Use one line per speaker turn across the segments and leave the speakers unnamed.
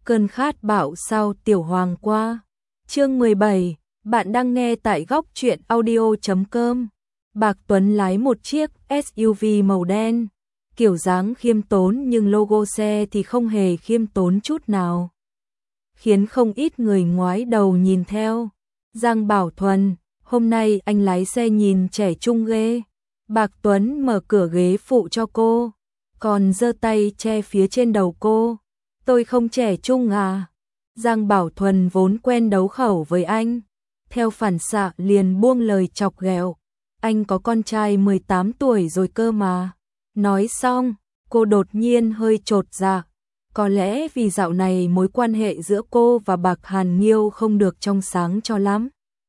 Cơn khát bạo sao Tiểu Hoàng qua. Chương 17, bạn đang nghe tại góc truyện audio.com. Bạc Tuấn lái một chiếc SUV màu đen, kiểu dáng khiêm tốn nhưng logo xe thì không hề khiêm tốn chút nào, khiến không ít người ngoái đầu nhìn theo. Giang Bảo Thuần, hôm nay anh lái xe nhìn trẻ trung ghê. Bạc Tuấn mở cửa ghế phụ cho cô, còn giơ tay che phía trên đầu cô. Tôi không trẻ trung à? Giang Bảo Thuần vốn quen đấu khẩu với anh, theo phản xạ liền buông lời chọc ghẹo. Anh có con trai 18 tuổi rồi cơ mà. Nói xong, cô đột nhiên hơi chột dạ. Có lẽ vì dạo này mối quan hệ giữa cô và Bạc Hàn Nghiêu không được trong sáng cho lắm.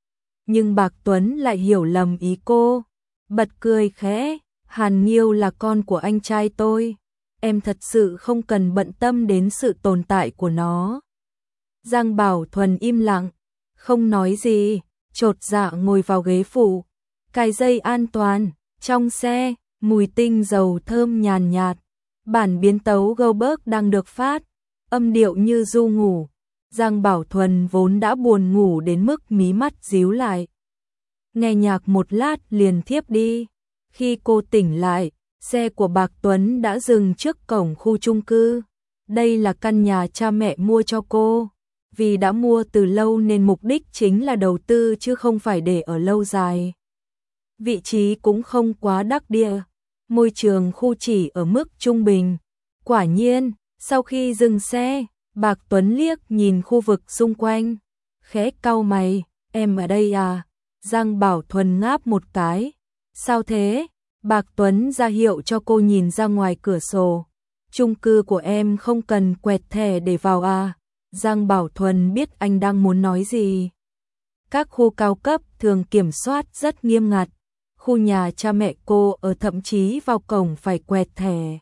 Nhưng Bạc Tuấn lại hiểu lầm ý cô, bật cười khẽ. Hàn Nghiêu là con của anh trai tôi, em thật sự không cần bận tâm đến sự tồn tại của nó. Giang Bảo Thuần im lặng, không nói gì, chột dạ ngồi vào ghế phụ, cài dây an toàn. Trong xe, mùi tinh dầu thơm nhàn nhạt. Bản biến tấu Goldberg đang được phát, âm điệu như du ngủ. Giang Bảo Thuần vốn đã buồn ngủ đến mức mí mắt díu lại, nghe nhạc một lát liền thiếp đi. Khi cô tỉnh lại, xe của Bạc Tuấn đã dừng trước cổng khu chung cư. Đây là căn nhà cha mẹ mua cho cô. Vì đã mua từ lâu nên mục đích chính là đầu tư chứ không phải để ở lâu dài. Vị trí cũng không quá đắc địa, môi trường khu chỉ ở mức trung bình. Quả nhiên, sau khi dừng xe, Bạc Tuấn liếc nhìn khu vực xung quanh, khẽ cau mày. Em ở đây à? Giang Bảo Thuần ngáp một cái. Sao thế? Bạc Tuấn ra hiệu cho cô nhìn ra ngoài cửa sổ. Chung cư của em không cần quẹt thẻ để vào à? Giang Bảo Thuần biết anh đang muốn nói gì. Các khu cao cấp thường kiểm soát rất nghiêm ngặt. Khu nhà cha mẹ cô ở thậm chí vào cổng phải quẹt thẻ.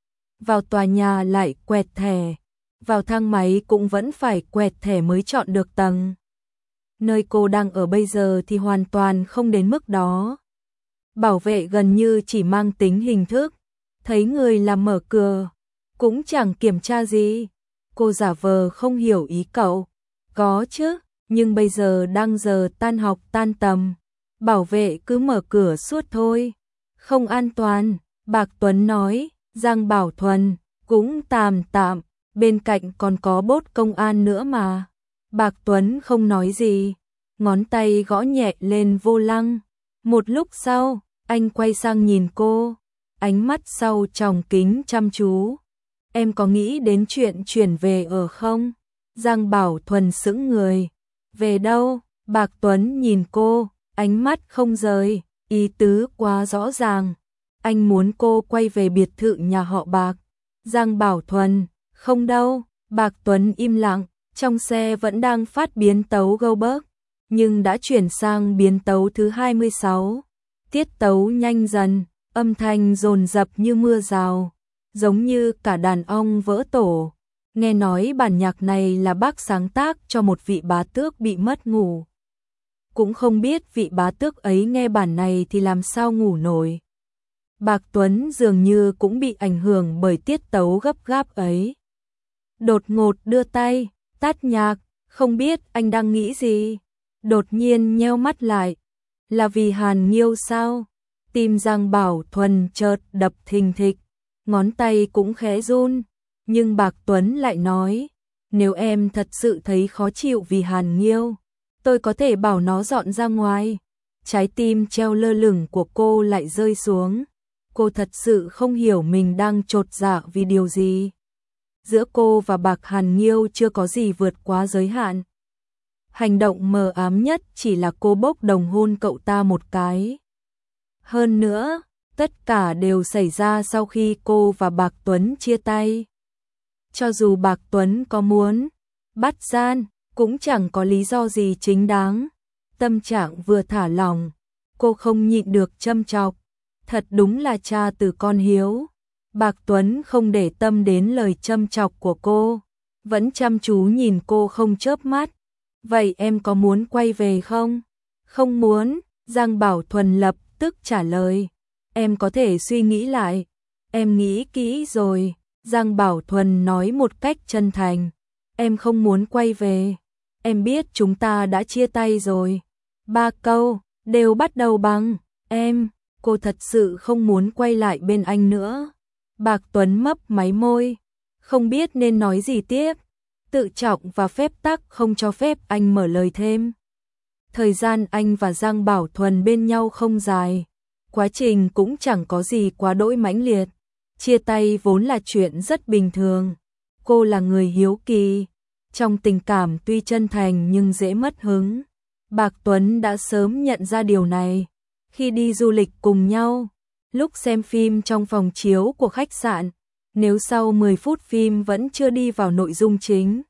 Vào tòa nhà lại quẹt thẻ. Vào thang máy cũng vẫn phải quẹt thẻ mới chọn được tầng. Nơi cô đang ở bây giờ thì hoàn toàn không đến mức đó. Bảo vệ gần như chỉ mang tính hình thức. Thấy người là mở cửa, cũng chẳng kiểm tra gì. Cô giả vờ không hiểu ý cậu. Có chứ, nhưng bây giờ đang giờ tan học tan tầm. Bảo vệ cứ mở cửa suốt thôi. Không an toàn, Bạc Tuấn nói. Giang Bảo Thuần, cũng tạm tạm, bên cạnh còn có bốt công an nữa mà. Bạc Tuấn không nói gì, ngón tay gõ nhẹ lên vô lăng. Một lúc sau, anh quay sang nhìn cô, ánh mắt sau tròng kính chăm chú. Em có nghĩ đến chuyện chuyển về ở không? Giang Bảo Thuần sững người. Về đâu? Bạc Tuấn nhìn cô, ánh mắt không rời, ý tứ quá rõ ràng. Anh muốn cô quay về biệt thự nhà họ Bạc. Giang Bảo Thuần, không đâu. Bạc Tuấn im lặng, trong xe vẫn đang phát biến tấu Goldberg, nhưng đã chuyển sang biến tấu thứ 26. Tiết tấu nhanh dần, âm thanh dồn dập như mưa rào, giống như cả đàn ong vỡ tổ. Nghe nói bản nhạc này là bác sáng tác cho một vị bá tước bị mất ngủ. Cũng không biết vị bá tước ấy nghe bản này thì làm sao ngủ nổi. Bạc Tuấn dường như cũng bị ảnh hưởng bởi tiết tấu gấp gáp ấy. Đột ngột đưa tay, tắt nhạc, không biết anh đang nghĩ gì. Đột nhiên nheo mắt lại. Là vì Hàn Nghiêu sao? Tim Giang Bảo Thuần chợt đập thình thịch, ngón tay cũng khẽ run. Nhưng Bạc Tuấn lại nói, nếu em thật sự thấy khó chịu vì Hàn Nghiêu, tôi có thể bảo nó dọn ra ngoài. Trái tim treo lơ lửng của cô lại rơi xuống. Cô thật sự không hiểu mình đang chột dạ vì điều gì. Giữa cô và Bạc Hàn Nghiêu chưa có gì vượt quá giới hạn. Hành động mờ ám nhất chỉ là cô bốc đồng hôn cậu ta một cái. Hơn nữa, tất cả đều xảy ra sau khi cô và Bạc Tuấn chia tay. Cho dù Bạc Tuấn có muốn bắt gian, cũng chẳng có lý do gì chính đáng. Tâm trạng vừa thả lỏng, cô không nhịn được châm chọc. Thật đúng là cha từ con hiếu. Bạc Tuấn không để tâm đến lời châm chọc của cô, vẫn chăm chú nhìn cô không chớp mắt. Vậy em có muốn quay về không? Không muốn, Giang Bảo Thuần lập tức trả lời. Em có thể suy nghĩ lại. Em nghĩ kỹ rồi, Giang Bảo Thuần nói một cách chân thành. em không muốn quay về. Em biết chúng ta đã chia tay rồi. 3 câu, đều bắt đầu bằng em. Cô thật sự không muốn quay lại bên anh nữa. Bạc Tuấn mấp máy môi, không biết nên nói gì tiếp. Tự trọng và phép tắc không cho phép anh mở lời thêm. Thời gian anh và Giang Bảo Thuần bên nhau không dài. Quá trình cũng chẳng có gì quá đỗi mãnh liệt. Chia tay vốn là chuyện rất bình thường. Cô là người hiếu kỳ. Trong tình cảm tuy chân thành nhưng dễ mất hứng. Bạc Tuấn đã sớm nhận ra điều này. Khi đi du lịch cùng nhau, lúc xem phim trong phòng chiếu của khách sạn, nếu sau 10 phút phim vẫn chưa đi vào nội dung chính,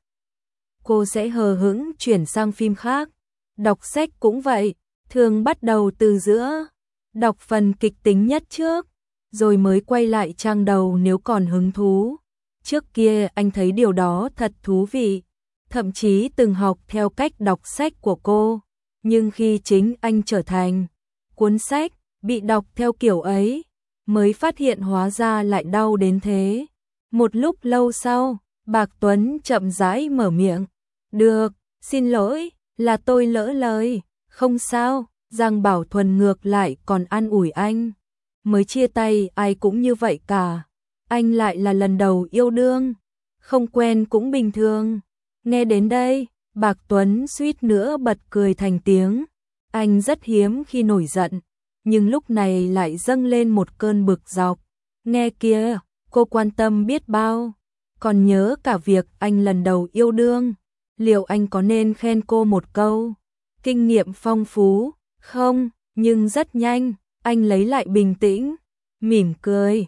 cô sẽ hờ hững chuyển sang phim khác. Đọc sách cũng vậy, thường bắt đầu từ giữa, đọc phần kịch tính nhất trước, rồi mới quay lại trang đầu nếu còn hứng thú. Trước kia anh thấy điều đó thật thú vị, thậm chí từng học theo cách đọc sách của cô, nhưng khi chính anh trở thành cuốn sách bị đọc theo kiểu ấy, mới phát hiện hóa ra lại đau đến thế. Một lúc lâu sau, Bạc Tuấn chậm rãi mở miệng. Được, xin lỗi, là tôi lỡ lời. Không sao, Giang Bảo Thuần ngược lại còn an ủi anh. Mới chia tay ai cũng như vậy cả. Anh lại là lần đầu yêu đương. Không quen cũng bình thường. Nghe đến đây, Bạc Tuấn suýt nữa bật cười thành tiếng. Anh rất hiếm khi nổi giận, nhưng lúc này lại dâng lên một cơn bực dọc. Nghe kia, cô quan tâm biết bao. Còn nhớ cả việc anh lần đầu yêu đương. Liệu anh có nên khen cô một câu? Kinh nghiệm phong phú, không, nhưng rất nhanh, anh lấy lại bình tĩnh, mỉm cười,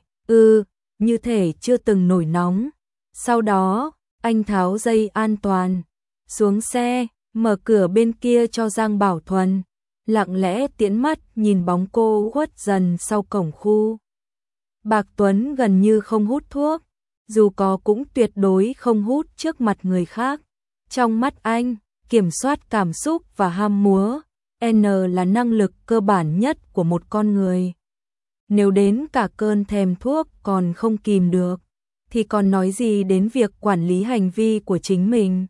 như thể chưa từng nổi nóng. Sau đó, anh tháo dây an toàn, xuống xe, mở cửa bên kia cho Giang Bảo Thuần, lặng lẽ tiễn mắt nhìn bóng cô khuất dần sau cổng khu. Bạc Tuấn gần như không hút thuốc, dù có cũng tuyệt đối không hút trước mặt người khác. Trong mắt anh, kiểm soát cảm xúc và ham múa, N là năng lực cơ bản nhất của một con người. Nếu đến cả cơn thèm thuốc còn không kìm được, thì còn nói gì đến việc quản lý hành vi của chính mình.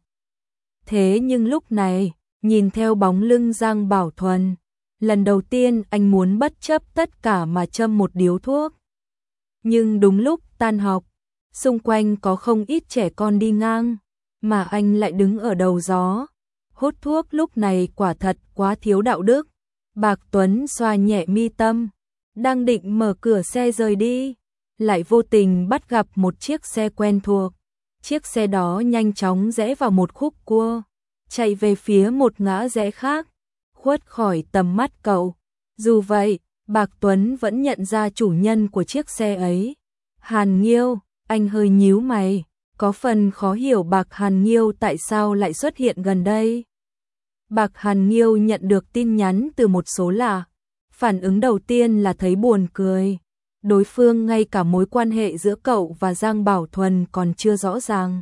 Thế nhưng lúc này, nhìn theo bóng lưng Giang Bảo Thuần, lần đầu tiên anh muốn bất chấp tất cả mà châm một điếu thuốc. Nhưng đúng lúc tan học, xung quanh có không ít trẻ con đi ngang, mà anh lại đứng ở đầu gió. Hút thuốc lúc này quả thật quá thiếu đạo đức. Bạc Tuấn xoa nhẹ mi tâm, đang định mở cửa xe rời đi, lại vô tình bắt gặp một chiếc xe quen thuộc. Chiếc xe đó nhanh chóng rẽ vào một khúc cua, chạy về phía một ngã rẽ khác, khuất khỏi tầm mắt cậu. Dù vậy, Bạc Tuấn vẫn nhận ra chủ nhân của chiếc xe ấy. Hàn Nghiêu, anh hơi nhíu mày, có phần khó hiểu Bạc Hàn Nghiêu tại sao lại xuất hiện gần đây. Bạc Hàn Nghiêu nhận được tin nhắn từ một số lạ. Phản ứng đầu tiên là thấy buồn cười. Đối phương ngay cả mối quan hệ giữa cậu và Giang Bảo Thuần còn chưa rõ ràng,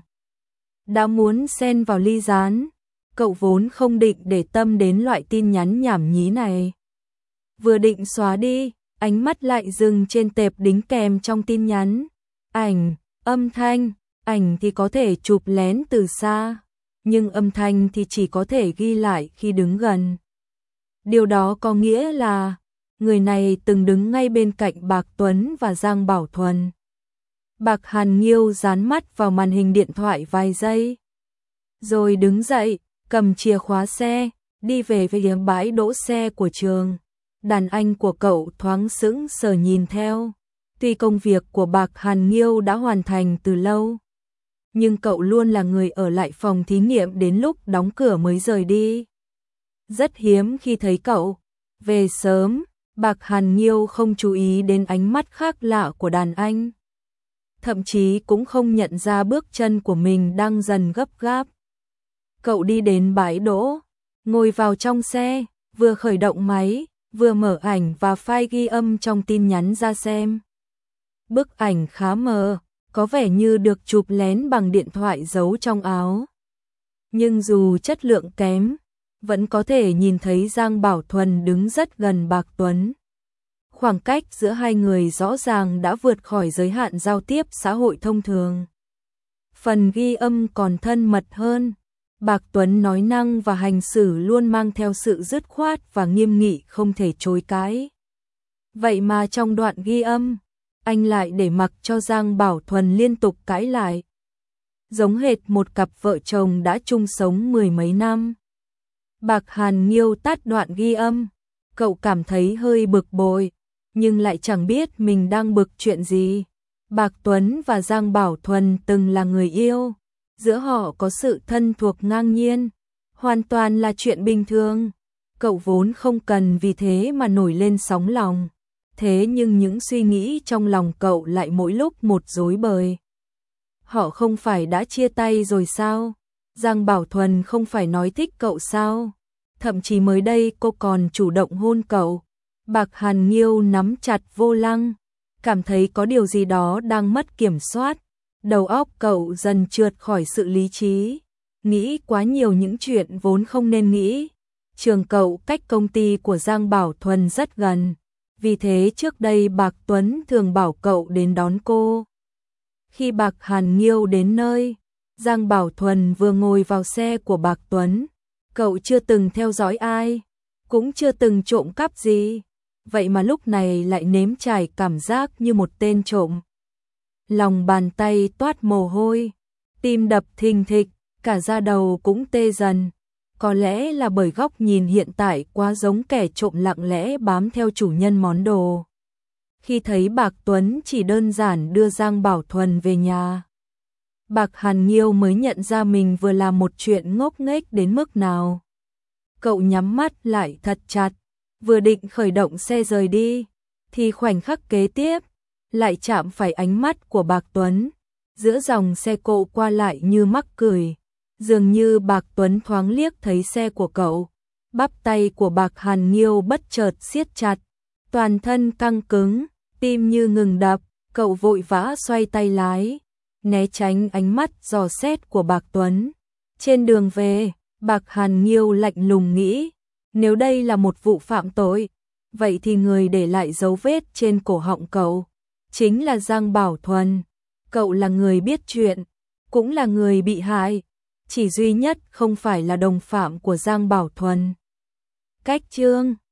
đã muốn xen vào ly gián. Cậu vốn không định để tâm đến loại tin nhắn nhảm nhí này. Vừa định xóa đi, ánh mắt lại dừng trên tệp đính kèm trong tin nhắn. Ảnh, âm thanh, ảnh thì có thể chụp lén từ xa, nhưng âm thanh thì chỉ có thể ghi lại khi đứng gần. Điều đó có nghĩa là người này từng đứng ngay bên cạnh Bạc Tuấn và Giang Bảo Thuần. Bạc Hàn Nghiêu dán mắt vào màn hình điện thoại vài giây, rồi đứng dậy, cầm chìa khóa xe, đi về phía bãi đỗ xe của trường. Đàn anh của cậu thoáng sững sờ nhìn theo. Tuy công việc của Bạc Hàn Nghiêu đã hoàn thành từ lâu, nhưng cậu luôn là người ở lại phòng thí nghiệm đến lúc đóng cửa mới rời đi. Rất hiếm khi thấy cậu về sớm. Bạc Hàn Nghiêu không chú ý đến ánh mắt khác lạ của đàn anh, thậm chí cũng không nhận ra bước chân của mình đang dần gấp gáp. Cậu đi đến bãi đỗ, ngồi vào trong xe, vừa khởi động máy, vừa mở ảnh và file ghi âm trong tin nhắn ra xem. Bức ảnh khá mờ, có vẻ như được chụp lén bằng điện thoại giấu trong áo. Nhưng dù chất lượng kém, vẫn có thể nhìn thấy Giang Bảo Thuần đứng rất gần Bạc Tuấn. Khoảng cách giữa hai người rõ ràng đã vượt khỏi giới hạn giao tiếp xã hội thông thường. Phần ghi âm còn thân mật hơn. Bạc Tuấn nói năng và hành xử luôn mang theo sự dứt khoát và nghiêm nghị không thể chối cãi. Vậy mà trong đoạn ghi âm, anh lại để mặc cho Giang Bảo Thuần liên tục cãi lại. Giống hệt một cặp vợ chồng đã chung sống mười mấy năm. Bạc Hàn Nghiêu tắt đoạn ghi âm, cậu cảm thấy hơi bực bội, nhưng lại chẳng biết mình đang bực chuyện gì. Bạc Tuấn và Giang Bảo Thuần từng là người yêu, giữa họ có sự thân thuộc ngang nhiên, hoàn toàn là chuyện bình thường. Cậu vốn không cần vì thế mà nổi lên sóng lòng. Thế nhưng những suy nghĩ trong lòng cậu lại mỗi lúc một rối bời. Họ không phải đã chia tay rồi sao? Giang Bảo Thuần không phải nói thích cậu sao? Thậm chí mới đây cô còn chủ động hôn cậu. Bạc Hàn Nghiêu nắm chặt vô lăng, cảm thấy có điều gì đó đang mất kiểm soát. Đầu óc cậu dần trượt khỏi sự lý trí, nghĩ quá nhiều những chuyện vốn không nên nghĩ. Trường cậu cách công ty của Giang Bảo Thuần rất gần, vì thế trước đây Bạc Tuấn thường bảo cậu đến đón cô. Khi Bạc Hàn Nghiêu đến nơi, Giang Bảo Thuần vừa ngồi vào xe của Bạc Tuấn. Cậu chưa từng theo dõi ai, cũng chưa từng trộm cắp gì, vậy mà lúc này lại nếm trải cảm giác như một tên trộm. Lòng bàn tay toát mồ hôi, tim đập thình thịch, cả da đầu cũng tê dần. Có lẽ là bởi góc nhìn hiện tại quá giống kẻ trộm lặng lẽ bám theo chủ nhân món đồ. Khi thấy Bạc Tuấn chỉ đơn giản đưa Giang Bảo Thuần về nhà, Bạc Hàn Nghiêu mới nhận ra mình vừa làm một chuyện ngốc nghếch đến mức nào. Cậu nhắm mắt lại thật chặt, vừa định khởi động xe rời đi, thì khoảnh khắc kế tiếp, lại chạm phải ánh mắt của Bạc Tuấn. Giữa dòng xe cộ qua lại như mắc cười, dường như Bạc Tuấn thoáng liếc thấy xe của cậu. Bắp tay của Bạc Hàn Nghiêu bất chợt siết chặt, toàn thân căng cứng, tim như ngừng đập, cậu vội vã xoay tay lái, né tránh ánh mắt dò xét của Bạc Tuấn. Trên đường về, Bạc Hàn Nghiêu lạnh lùng nghĩ, nếu đây là một vụ phạm tội, vậy thì người để lại dấu vết trên cổ họng cậu chính là Giang Bảo Thuần. Cậu là người biết chuyện, cũng là người bị hại, chỉ duy nhất không phải là đồng phạm của Giang Bảo Thuần. Cách chương